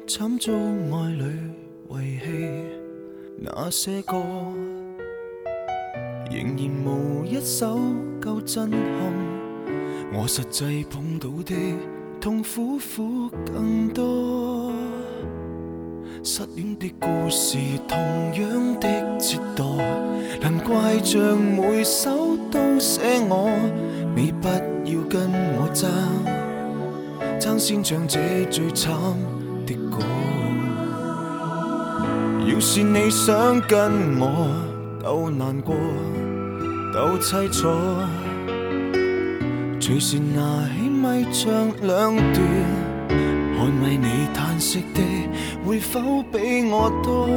惨遭爱侣遗弃，那些歌仍然无一首够震撼。我实际碰到的痛苦苦更多，失恋的故事同样的折堕，难怪像每首都写我，你不要跟我争先唱这最惨的歌。要是你想跟我斗难過斗凄楚，隨時拿起咪唱兩段，看為你嘆息的會否比我多？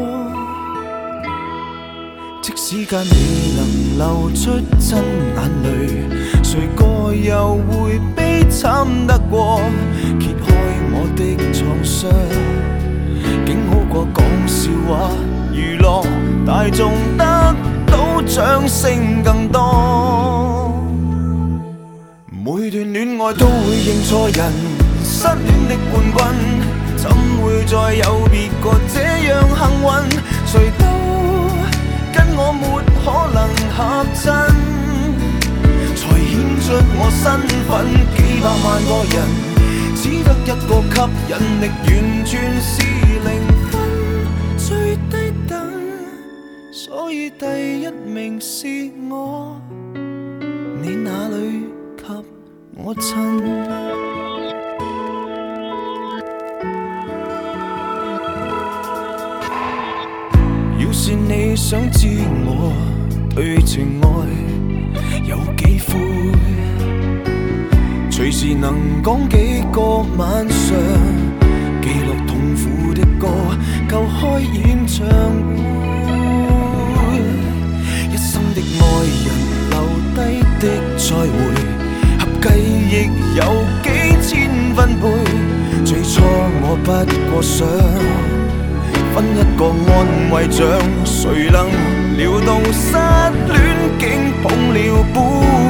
即使間未能流出真眼淚，誰個又會悲慘得過？揭開我的創傷，竟好過講笑話娛樂大眾，得到掌聲更多。每段戀愛都會認錯人，失戀的冠軍怎會再有別個這樣幸運？誰都跟我沒可能合襯，才顯出我身份。幾百萬個人，只得一個吸引力，完全是零分，最低等，所以第一名是我，你哪裏給我親？要是你想知我對情愛有幾灰，隨時能講幾個晚上，記錄痛苦的歌，夠開演唱會。一生的愛人留低的再會，合計亦有幾千分貝。最初我不過想分一個安慰獎，誰能料到失戀竟捧了杯。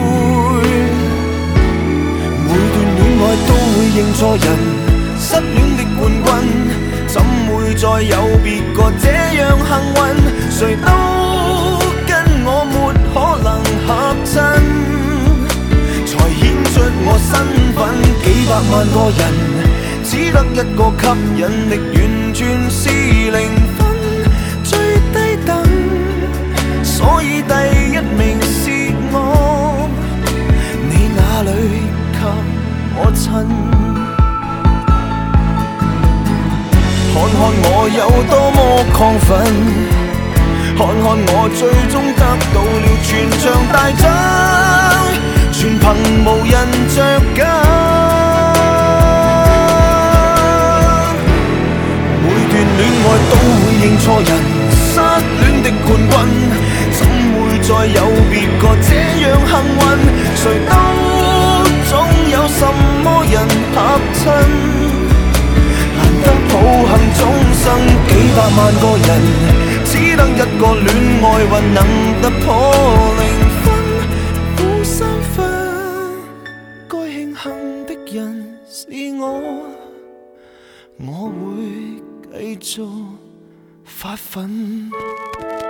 每段戀愛都會認錯人，失戀的冠軍怎會再有別個這樣幸運？誰都跟我沒可能合襯，才顯出我身份。幾百萬個人，只得一個吸引力，完全是零分，最低等，所以第一名是我，你哪裏給我親？看看我有多麼亢奮，看看我最終得到了全場大獎，全憑無人着緊。戀愛都會認錯人，失戀的冠軍怎會再有別個這樣幸運？誰都總有什麼人合襯，難得抱幸終生。幾百萬個人，只得一個戀愛運能突破零分，負3分。該慶幸的人是我會繼續發奮。